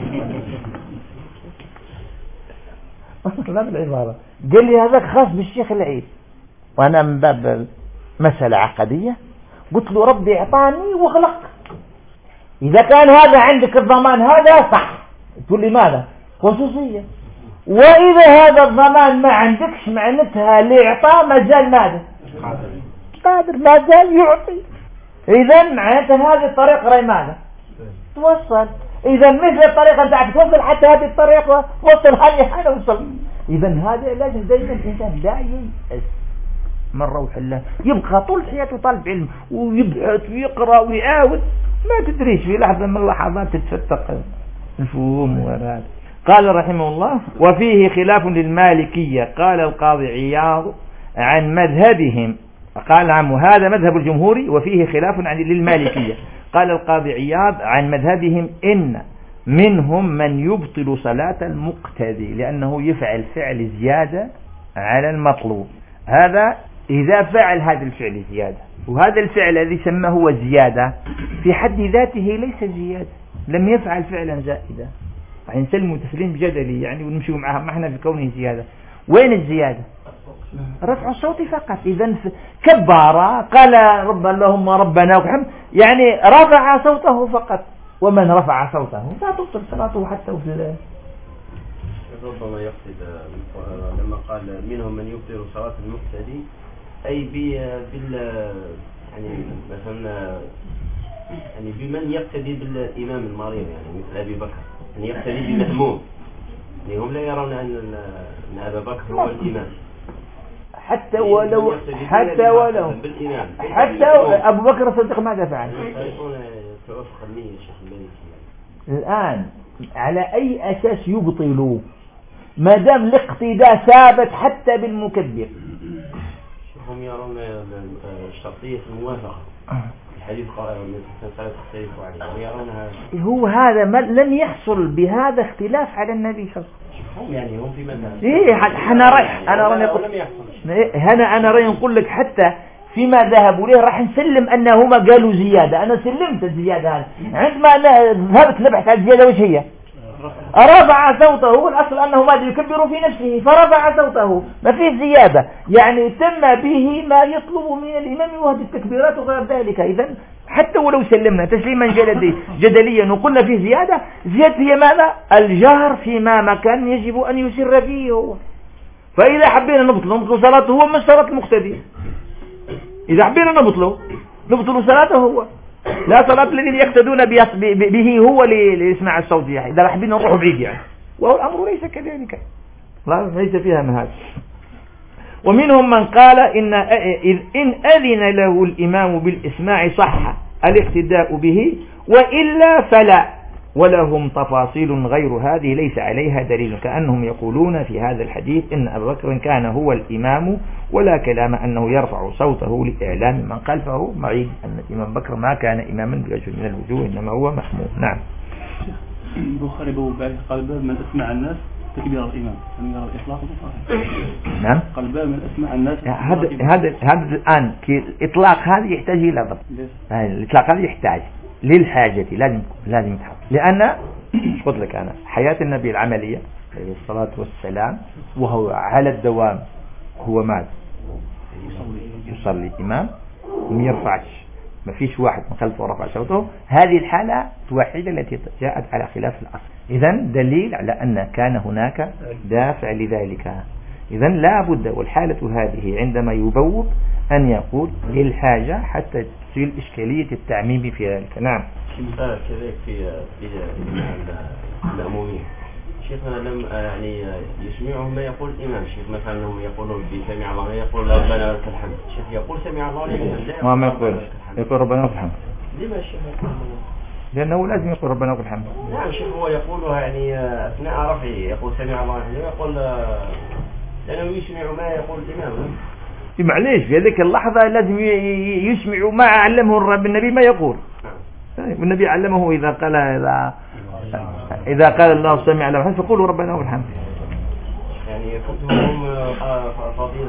لا بالعبارة، قال لي هذاك خاص بالشيخ العيد. وأنا من باب مسألة عقدية قلت له ربي اعطاني واغلق، إذا كان هذا عندك الضمان هذا صح، تقول لي ماذا؟ خصوصية. وإذا هذا الضمان ما عندكش معناتها الإعطاء ما زال ماذا؟ قادر ما زال يعطي. إذا معناتها هذه الطريقة راي ماذا؟ توصل. إذا مثل الطريقة أنت توصل، حتى هذه الطريقة توصل، هذه أنا وصل. إذا هذا لازم دائما الإنسان لا ييأس من روح الله، يبقى طول حياته طالب علم ويبحث ويقرأ ويعاود، ما تدريش في لحظة من اللحظات تتفتق الفهوم وهذا. قال رحمه الله: وفيه خلاف للمالكية. قال القاضي عياض عن مذهبهم، قال عمو هذا مذهب الجمهور وفيه خلاف للمالكية. قال القاضي عياض عن مذهبهم إن منهم من يبطل صلاة المقتدي لأنه يفعل فعل زيادة على المطلوب. هذا إذا فعل هذا الفعل زيادة، وهذا الفعل الذي سماه هو زيادة في حد ذاته ليس زيادة، لم يفعل فعلا زائدا، نسلم تسليم جدلي يعني ونمشي معها ما احنا في كونه زيادة. وين الزيادة؟ رفع الصوت فقط. إذا كبر قال رب اللهم ربنا وحمد، يعني رفع صوته فقط. ومن رفع صوته لا تبطل صلاته حتى في ربما يقصد لما قال منهم من يبطل صلاة المقتدي أي يعني مثلا يعني بمن يقتدي بالإمام المريض، يعني مثل أبي بكر، يعني يقتدي بمأموم، يعني هم لا يرون أن أبا بكر هو الإمام، حتى ولو أبو بكر الصديق ماذا فعل؟ الآن على أي أساس يبطلوا ما دام الاقتداء ثابت حتى بالمكبر؟ هم يرون الشرطية الموافقة، الحديث قال تختلف عليه، ويرونها هو هذا ما لم يحصل بهذا اختلاف على النبي صلى الله عليه وسلم. يعني هم في مذهب أنا رأي نقول لك حتى فيما ذهبوا له راح نسلم أنهما قالوا زيادة. أنا سلمت الزيادة هذه، عندما أنا ذهبت نبحث عن الزيادة وش هي؟ رفع صوته، الأصل أنه ماذا يكبر في نفسه فرفع صوته، ما فيه زيادة، يعني تم به ما يطلب من الإمام وهذه التكبيرات وغير ذلك. إذن حتى ولو سلمنا تسليما جدليا وقلنا فيه زيادة هي ماذا؟ الجهر فيما مكان يجب أن يسر فيه هو. فإذا حبينا نبطل صلاته هو مش صلاة المقتدي، إذا حبينا نبطل صلاته هو، لا صلاة الذين يقتدون به هو ليسمع الصوت يعني. إذا حبينا نروح بعيد يعني، وهو الأمر ليس كذلك، لا ليس فيها من هذا. ومنهم من قال إن أذن له الإمام بالإسماع صح الاقتداء به، وإلا فلا، ولهم تفاصيل غير هذه ليس عليها دليل، كأنهم يقولون في هذا الحديث إن أبا بكر كان هو الإمام ولا كلام أنه يرفع صوته لإعلام من خلفه، معيد أن الإمام بكر ما كان إماما بوجه من الوجوه إنما هو محمود. نعم. البخاري بوب عليه قال باب من أسمع الناس تكبير الإمام يعني يرى الإطلاق نعم قال باب من أسمع الناس هذا الآن الإطلاق هذا يحتاج إلى ضبط. الإطلاق هذا يحتاج للحاجة لازم يتحط، لأن قلت لك أنا حياة النبي العملية عليه الصلاة والسلام وهو على الدوام هو ماذا؟ يصلي إمام وما يرفعش، ما فيش واحد من خلفه رفع صوته. هذه الحالة الوحيدة التي جاءت على خلاف الأصل. إذن دليل على أن كان هناك دافع لذلك. إذن لا بد والحالة هذه عندما يبوب أن يقول للحاجة حتى تصير إشكالية التعميم في ذلك. نعم. كذلك في المأمومين شيخنا لم يعني يسمعهم ما يقول الإمام. شيخ مثلا لهم يقولون بسمع الله يقول ربنا ولك الحمد. شيخ يقول سمع الله لمن لا ما يقول يقول ربنا ولك الحمد. لما الشيخ يقول؟ لأنه لازم يقول ربنا ولك الحمد. نعم شيخ هو يقولها يعني أثناء رفعه يقول سمع الله لمن يقول لأنه يسمع ما يقول الإمام. معليش في هذيك اللحظة لازم يسمع ما علمه الرب النبي ما يقول. والنبي علمه إذا قال الله سمع له الحمد فقولوا ربنا ولك الحمد. يعني يفوتهم فضيلة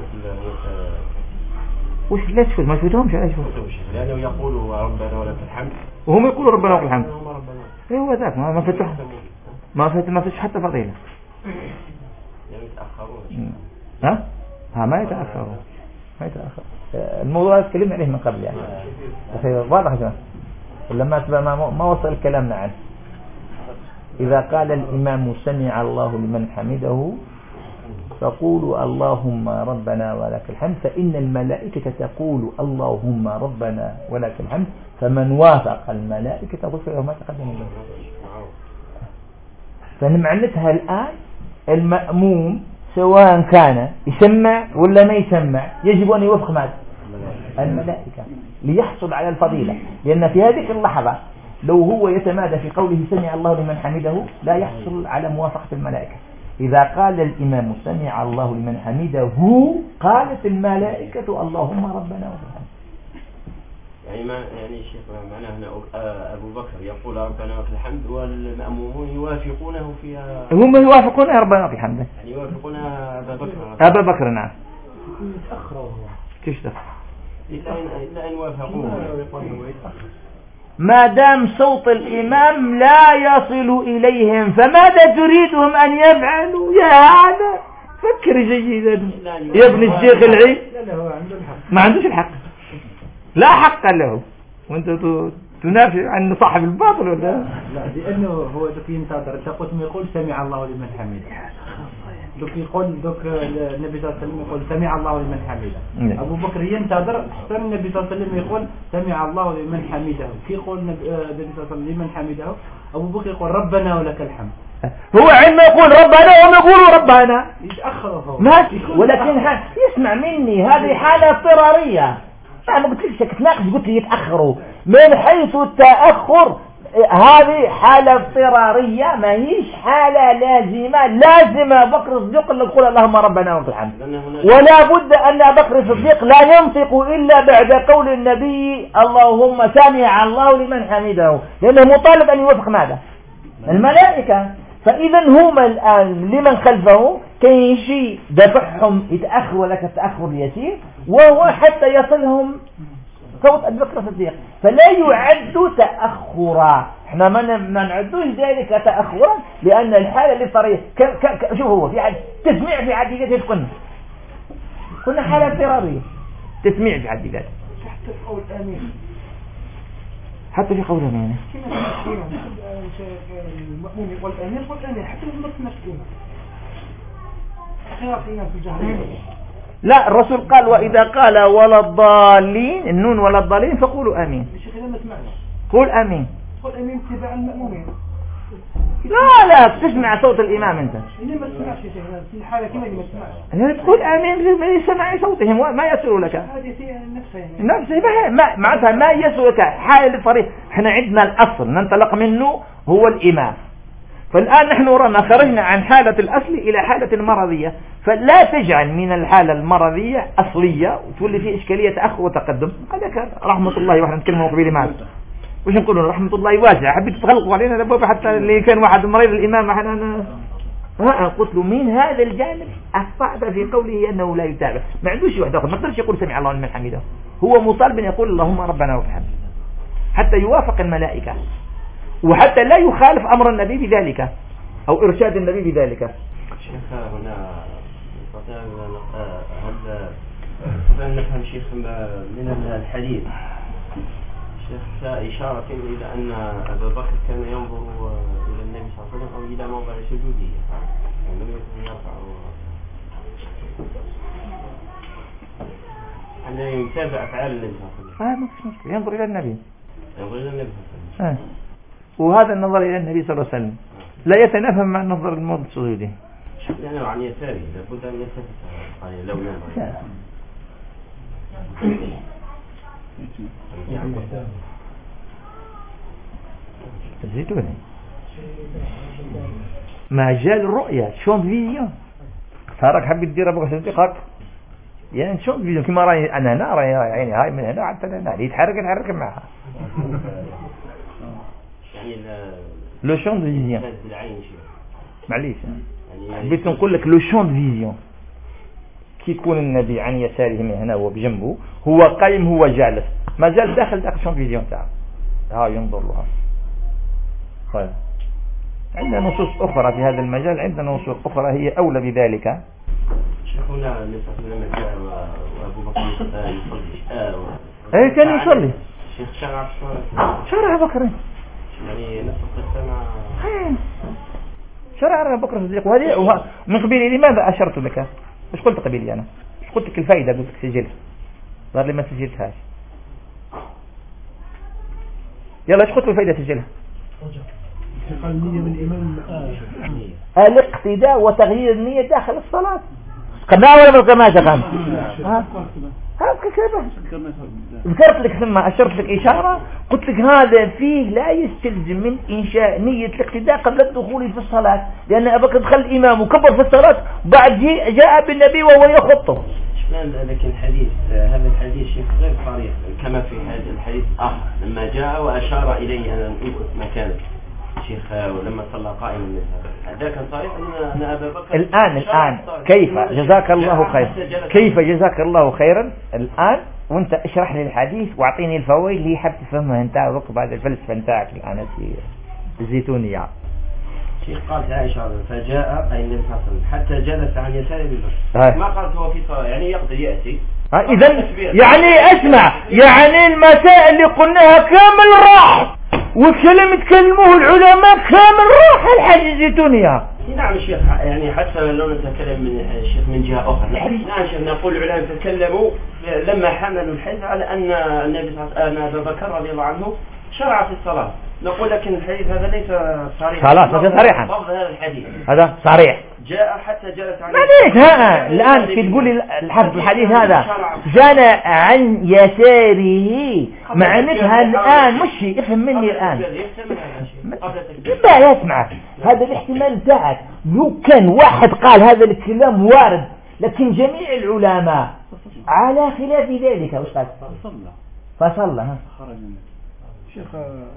وش لا تفوت ما تفوتهمش لا تفوت لأنه يقول ربنا ولك الحمد وهم يقولوا ربنا ولك الحمد. إيه هو ذاك ما فتح ما فيش حتى فضيلة. يعني يتأخرون. ما يتأخرون ما يتأخر. الموضوع تكلمنا عليه من قبل يعني واضح جدا لما ما وصل كلامنا عنه. إذا قال الإمام سمع الله لمن حمده فقولوا اللهم ربنا ولك الحمد فإن الملائكة تقول اللهم ربنا ولك الحمد فمن وافق الملائكة غفر له ما تقدم منه. فنمعنتها الآن المأموم سواء كان يسمع ولا ما يسمع يجب أن يوافق ماذا؟ الملائكة ليحصل على الفضيلة. لأن في هذه اللحظة لو هو يتمادى في قوله سمع الله لمن حمده لا يحصل على موافقة الملائكة. إذا قال الإمام سمع الله لمن حمده قالت الملائكة اللهم ربنا ولك الحمد. يعني الشيخ معناه هنا أبو بكر يقول ربنا ولك الحمد والمأمومون يوافقونه فيها. هم يوافقون ربنا ولك الحمد. يعني يوافقون أبا بكر نعم. يتأخروا كيف تأخر؟ إلا أن وافقوه. ما دام صوت الإمام لا يصل إليهم فماذا تريدهم أن يفعلوا؟ يا هذا فكر جيدا يا ابن الشيخ العيد. ما عندوش الحق لا حق له وانت تنافع عن صاحب الباطل ولا لا؟ لأنه هو ذوك ينتظر تقول ما يقول سمع الله لمن حمده ذوك يقول ذوك النبي صلى الله عليه وسلم يقول سمع الله لمن حمده. أبو بكر ينتظر حتى النبي صلى الله عليه وسلم يقول سمع الله لمن حمده. كي يقول النبي صلى الله عليه وسلم لمن حمده أبو بكر يقول ربنا ولك الحمد. هو عندما يقول ربنا وهم يقولوا ربنا يتأخروا ماشي ولكن يسمع مني هذه حالة اضطرارية. ما قلت لك تناقش قلت لي يتأخروا من حيث التأخر هذه حالة اضطرارية ما هيش حالة لازمة. لازم بكر الصديق اللي يقول اللهم ربنا ولك الحمد ولا بد أن بكر الصديق لا ينطق إلا بعد قول النبي اللهم سمع الله لمن حمده لأنه مطالب أن يوافق ماذا؟ الملائكة. فإذا هما الآن لمن خلفه كي شيء دفعهم يتأخر ولك التأخر اليسير وهو حتى يصلهم صوت أبي بكر الصديق فلا يعد تأخرا. احنا ما نعدوش ذلك تأخرا لأن الحالة اللي صارت شوف هو في تسميع في حد ذاته كنا حالة اضطرارية تسميع في حد ذاته حتى في قول آمين حتى في قول آمين المأمون يقول آمين يقول آمين حتى في نفس خيار في الجهر. لا الرسول قال وإذا قال ولا الضالين النون ولا الضالين فقولوا آمين. قول آمين. قول آمين اتباع المأمومين. لا تسمع صوت الإمام أنت. إني ما تسمعش في الحالة كما ما تسمعش. تقول آمين لسماع صوتهم ما يصل لك. هذه نفسها معناتها ما يصل لك حالة الطريق. احنا عندنا الأصل ننطلق منه هو الإمام. فالآن نحن رأينا خرجنا عن حالة الأصل إلى حالة المرضية فلا تجعل من الحالة المرضية أصلية وتولي فيه إشكالية تأخر وتقدم. هذا كان رحمة الله وإحنا نتكلم قبيل معه وش نقولوا رحمة الله واسعة، حبيت تغلقوا علينا الأبواب حتى اللي كان واحد مريض الإمام أنا قلت له مين هذا الجانب أخطأت في قوله أنه لا يتابع، ما عندوش واحد آخر، ما قدرش يقول سمع الله لمن حمده، هو مطالب يقول اللهم ربنا وبحمده حتى يوافق الملائكة، وحتى لا يخالف أمر النبي بذلك أو إرشاد النبي بذلك. شيخ هنا هل نفهم شيخ من الحديث شيخ إشارة إلى أن أبا بكر كان ينظر إلى النبي صلى الله عليه وسلم أو إلى موضع سجوده، يعني لم يكن يرفع أن يتابع أفعال النبي صلى الله عليه وسلم. ما فيش مشكلة، ينظر إلى النبي، ينظر إلى النبي صلى الله عليه وسلم. وهذا النظر إلى النبي صلى الله عليه وسلم لا يتنافى مع النظر الموضع سجوده. يعني عن يساره لابد أن يلتفت لو نام. زيتوني مجال الرؤية شون فيديو صارك حبيت تدير ابوك صديقك يعني شون فيديو كما راي انا هنا راي يعني هاي من هنا حتى هنا يتحرك معها يعني لو شون فيديو معليش حبيت نقول لك لو شون فيديو كي يكون النبي عن يساره من هنا وبجنبه هو قائم هو جالس ما زال داخل ذاك الشون فيديو تاعه ها ينظر لها. طيب عندنا نصوص أخرى في هذا المجال، عندنا نصوص أخرى هي أولى بذلك. شيخنا لما جاء وأبو بكر يصلي كان يصلي شيخ شرع بكر يعني نفس القصة مع شرع بكر الصديق. وهذه من قبيل لماذا أشرت لك؟ ايش قلت قبيلي أنا؟ ايش قلت لك الفائدة؟ قلت لك سجلها ظهر لي ما سجلتهاش. يلا ايش قلت الفائدة سجلها؟ الاقتداء وتغيير النية داخل الصلاة قلنا ولا ما قلناش قام ذكرت لك ثم أشرت لك إشارة قلت لك هذا فيه لا يستلزم من إنشاء نية الاقتداء قبل الدخول في الصلاة، لأن أبا بكر دخل الإمام وكبر في الصلاة بعد جاء بالنبي وهو يخطه. لكن الحديث هذا الحديث شيخ غير صريح كما في هذا الحديث لما جاء وأشار إليه أن أنقذ مكانك شيخ ولما صلى قائما هذا كان صريح أن أبا بكر الآن كيف جزاك الله خير كيف جزاك الله خيرا الآن وانت اشرح لي الحديث واعطيني الفوائد اللي حاب تفهمها انت وقت بعد الفلسفة انتاعك الآن الزيتونية. شيخ قالت عائشة فجاء أي النبي صلى الله عليه وسلم حتى جلس عن يسار أبي بكر ما قالت هو في صلاة يعني يقدر يأتي إذا يعني اسمع يعني المسائل اللي قلناها كامل راح وكلام تكلموه العلماء كامل راح الحديث الزيتونية. نعم شيخ يعني حتى لو نتكلم من الشيخ من جهة أخرى نعم شيخ نقول العلماء تكلموا لما حملوا الحديث على أن النبي صلى الله عليه وسلم أبا بكر رضي الله عنه شرع في الصلاة. نقول لكن الحديث هذا ليس صريحا خلاص ليس صريحا هذا الحديث هذا صريح جاء حتى جلس عن الآن في تقول الحديث هذا جاء عن يساره معناتها الآن مش افهم مني الآن لا يسمع هذا الاحتمال بتاعك لو كان واحد قال هذا الكلام وارد لكن جميع العلماء على خلاف ذلك أستاذ فصلى خرج شيخ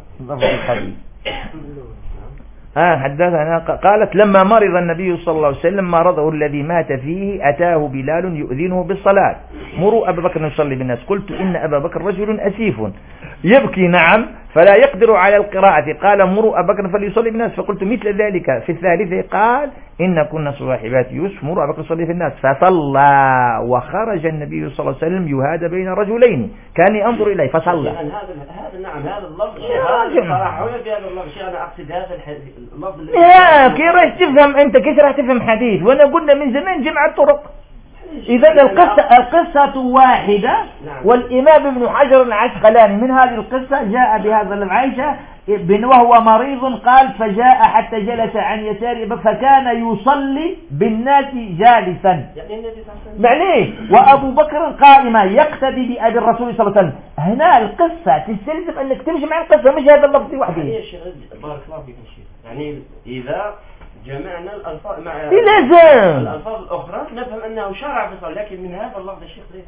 حدثنا قالت لما مرض النبي صلى الله عليه وسلم مرضه الذي مات فيه أتاه بلال يؤذنه بالصلاة مروا أبا بكر يصلي بالناس قلت إن أبا بكر رجل أسيف يبكي نعم فلا يقدر على القراءة قال مروا أبا بكر فليصلي بالناس فقلت مثل ذلك في الثالثة قال إن كنا صواحبات يوسف مروا أبا بكر يصلي في الناس فصلى وخرج النبي صلى الله عليه وسلم يهادى بين رجلين كان ينظر إليه فصلى. هذا نعم هذا اللفظ صراحة ولا في هذا اللفظ أنا أقصد هذا اللفظ كيف راح تفهم أنت كيف راح تفهم حديث وأنا قلنا من زمان جمع الطرق. إذا القصة واحدة والإمام ابن حجر العسقلاني من هذه القصة جاء بهذا العيشة وهو مريض قال فجاء حتى جلس عن يساره فكان يصلي بالناس جالسا معنيه وأبو بكر قائما يقتدي بأبي الرسول صلى الله عليه وسلم. هنا القصة تستلزم أنك تمشي مع القصة مش هذا اللفظ وحده. بارك الله فيك يعني إذا جمعنا الألفاظ مع الألفاظ الأخرى نفهم أنه شرع في الصلاة، لكن من هذا اللفظ الشيخ ليس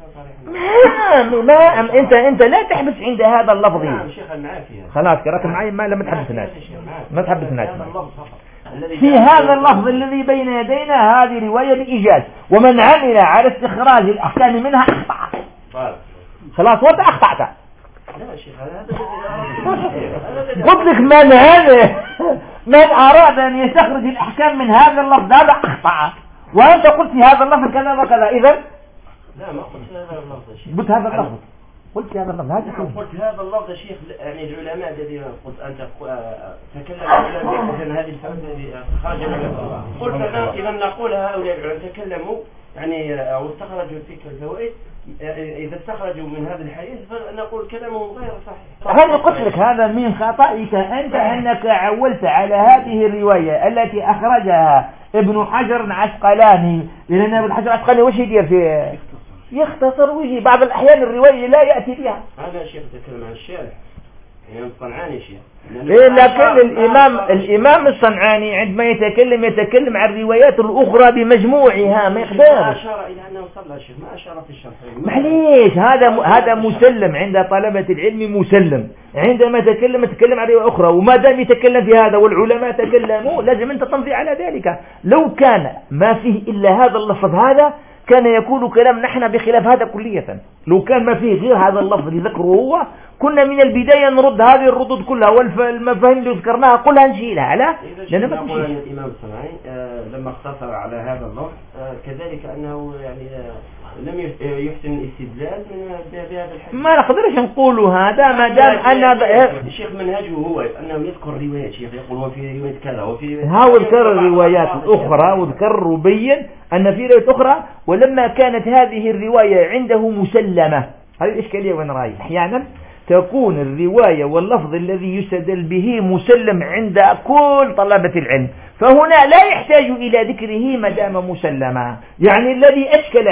صريحا. أنت لا تحبس عند هذا اللفظ. نعم شيخ معك فيها. خلاص كراك معي ما لم تحبسناش. ما تحبسناش. في هذا اللفظ الذي بين يدينا هذه رواية بإيجاز، ومن عمل على استخراج الأحكام منها أخطأ. خلاص وأنت أخطأت. لا شيخ قلت لك من أراد أن يستخرج الأحكام من هذا اللفظ هذا أخطأ، وأنت قلت في هذا اللفظ كذا وكذا. إذن لا ما قلت هذا اللفظ شيخ. قلت هذا اللفظ. قلت هذا اللفظ. قلت هذا اللفظ شيخ. يعني العلماء الذين قلت أنت تكلم العلماء في هذه الفوائد الذي خرج منها. قلت أنا إذا نقول هؤلاء العلماء تكلموا يعني أو استخرجوا تلك الفوائد، إذا استخرجوا من هذا الحديث فنقول كلامهم غير صحيح. هذا قلت لك هذا من خطأك أنت أنك عولت على هذه الرواية التي أخرجها ابن حجر العسقلاني، لأن ابن حجر العسقلاني وش يدير فيه؟ يختصر وجه بعض الأحيان الرواية لا يأتي بها. هذا شيخ تكلم عن الشارع يعني الصنعاني شيخ. لكن الإمام الصنعاني عندما يتكلم عن الروايات الأخرى بمجموعها ما يقدر. ما أشار إلى أنه صلى شيخ، ما أشار في الشرح. معليش هذا مسلم عند طلبة العلم مسلم. عندما تكلم عن رواية أخرى، وما دام يتكلم في هذا والعلماء تكلموا لازم أنت تمضي على ذلك. لو كان ما فيه إلا هذا اللفظ هذا كان يكون كلام نحن بخلاف هذا كلية. لو كان ما فيه غير هذا اللفظ اللي ذكره هو كنا من البداية نرد هذه الردود كلها والمفاهيم اللي ذكرناها كلها نشيلها. على لأن ما تقول الإمام الصنعاني لما اختصر على هذا اللفظ كذلك أنه يعني لم يحسن الاستدلال بهذا الحديث. ما نقدرش نقول هذا ما دام أن الشيخ منهجه هو أنه يذكر روايات شيخ يقول وفي رواية كذا وفي ذكر الروايات الأخرى وذكر وبين أن في رواية أخرى، ولما كانت هذه الرواية عنده مسلمة. هذه الإشكالية وين رايح؟ أحيانا تكون الرواية واللفظ الذي يستدل به مسلم عند كل طلبة العلم، فهنا لا يحتاج إلى ذكره ما دام مسلما. يعني الذي يشكل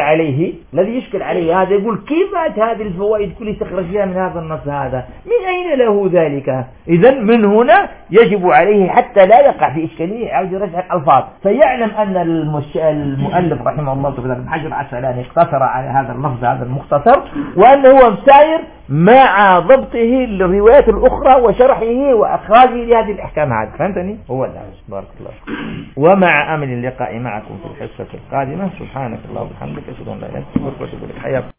عليه هذا يقول كيف هذه الفوائد كل استخرجها من هذا النص هذا؟ من أين له ذلك؟ إذن من هنا يجب عليه حتى لا يقع في إشكالية عاوز يرجع الألفاظ، فيعلم أن المؤلف رحمه الله تعالى ابن حجر العسقلاني اقتصر على هذا اللفظ هذا المختصر، وأنه هو مساير مع ضبطه للروايات الأخرى وشرحه وأخراجه لهذه الأحكام هذه. فهمتني؟ هو الآن. بارك الله. ومع أمل اللقاء معكم في الحصة القادمة. سبحانك اللهم وبحمدك أشهد أن لا إله إلا أنت أستغفرك وأتوب إليك. حياكم.